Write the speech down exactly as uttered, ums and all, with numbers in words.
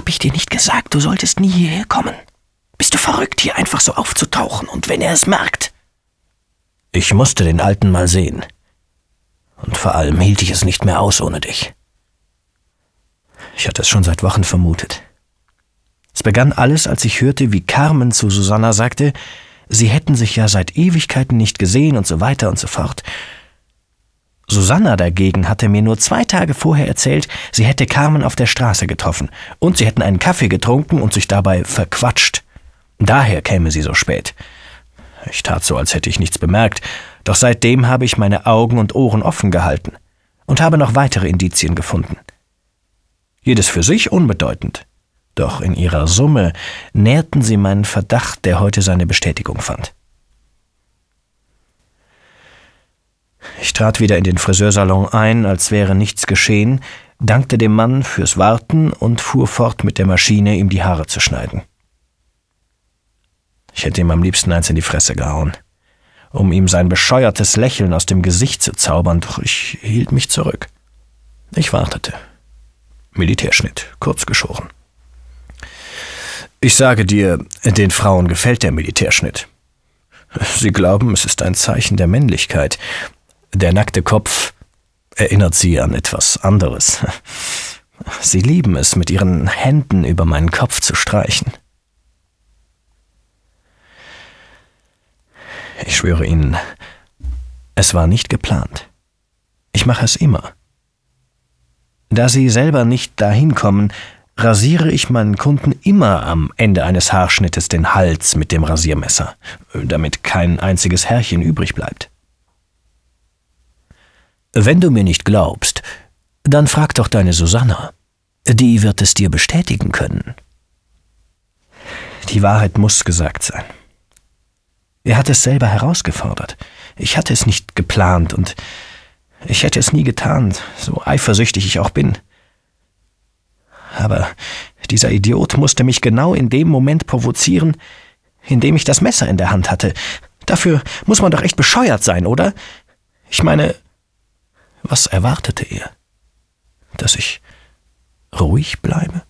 Hab ich dir nicht gesagt, du solltest nie hierher kommen? Bist du verrückt, hier einfach so aufzutauchen, und wenn er es merkt? Ich musste den Alten mal sehen. Und vor allem hielt ich es nicht mehr aus ohne dich. Ich hatte es schon seit Wochen vermutet. Es begann alles, als ich hörte, wie Carmen zu Susanna sagte, sie hätten sich ja seit Ewigkeiten nicht gesehen und so weiter und so fort. Susanna dagegen hatte mir nur zwei Tage vorher erzählt, sie hätte Carmen auf der Straße getroffen und sie hätten einen Kaffee getrunken und sich dabei verquatscht. Daher käme sie so spät. Ich tat so, als hätte ich nichts bemerkt, doch seitdem habe ich meine Augen und Ohren offen gehalten und habe noch weitere Indizien gefunden. Jedes für sich unbedeutend, doch in ihrer Summe nährten sie meinen Verdacht, der heute seine Bestätigung fand. Ich trat wieder in den Friseursalon ein, als wäre nichts geschehen, dankte dem Mann fürs Warten und fuhr fort mit der Maschine, ihm die Haare zu schneiden. Ich hätte ihm am liebsten eins in die Fresse gehauen, um ihm sein bescheuertes Lächeln aus dem Gesicht zu zaubern, doch ich hielt mich zurück. Ich wartete. Militärschnitt, kurz geschoren. Ich sage dir, den Frauen gefällt der Militärschnitt. Sie glauben, es ist ein Zeichen der Männlichkeit. Der nackte Kopf erinnert sie an etwas anderes. Sie lieben es, mit ihren Händen über meinen Kopf zu streichen. Ich schwöre Ihnen, es war nicht geplant. Ich mache es immer. Da Sie selber nicht dahin kommen, rasiere ich meinen Kunden immer am Ende eines Haarschnittes den Hals mit dem Rasiermesser, damit kein einziges Härchen übrig bleibt. Wenn du mir nicht glaubst, dann frag doch deine Susanna. Die wird es dir bestätigen können. Die Wahrheit muss gesagt sein. Er hat es selber herausgefordert. Ich hatte es nicht geplant und ich hätte es nie getan, so eifersüchtig ich auch bin. Aber dieser Idiot musste mich genau in dem Moment provozieren, in dem ich das Messer in der Hand hatte. Dafür muss man doch echt bescheuert sein, oder? Ich meine, was erwartete er? Dass ich ruhig bleibe?